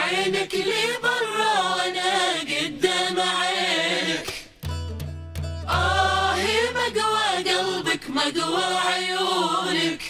عينك لي برا وانا قدام عينك. مقوى قلبك مقوى عيونك.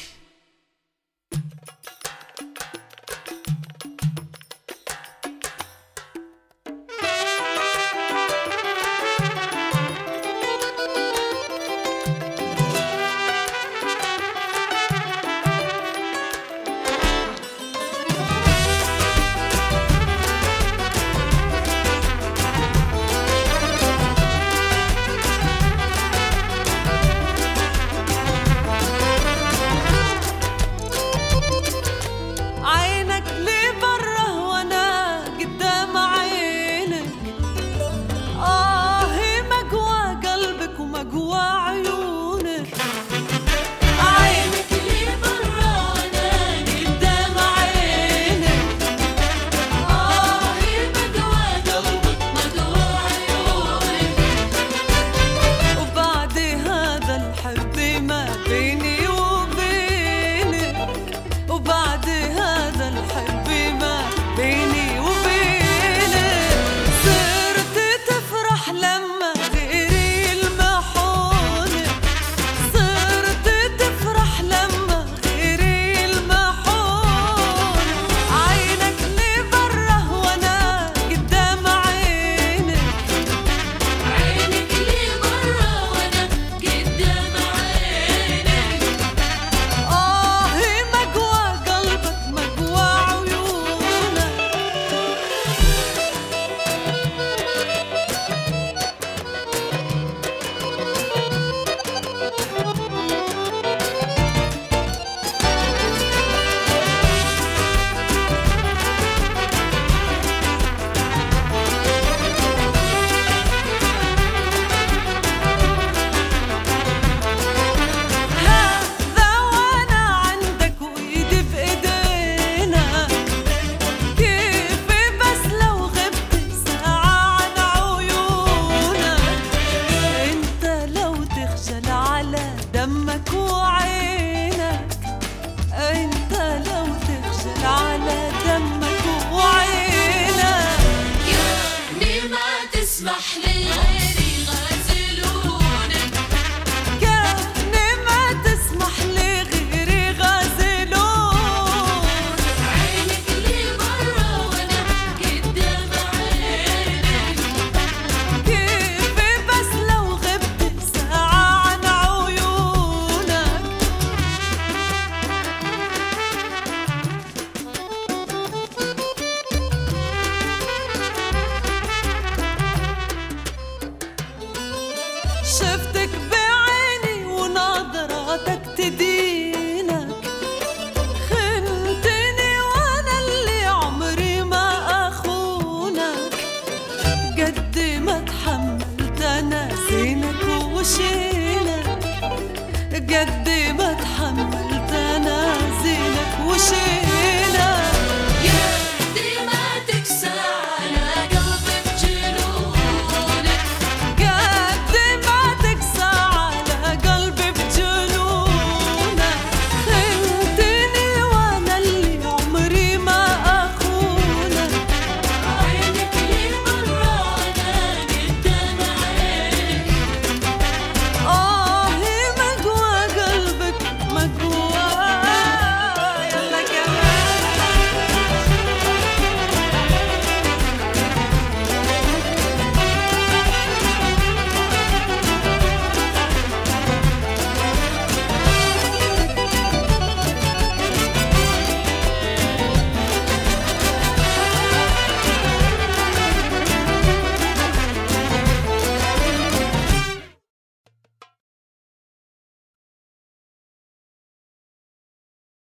دمك وعينك انت لو تخجل على دمك وعينك. كأني ما تسمح لغيري غازلونك. كأني ما تسمح لغيري غازلون. عينك لي برا وانا قدام عينك. كيف بس لو غبت ساعة عن عيونك. شفتك بعيني ونظراتك تدينك. خنتني وانا اللي عمري ما اخونك. قد ما تحملت انا زينك وشيلك. قد ما تحملت انا زينك وشيلك.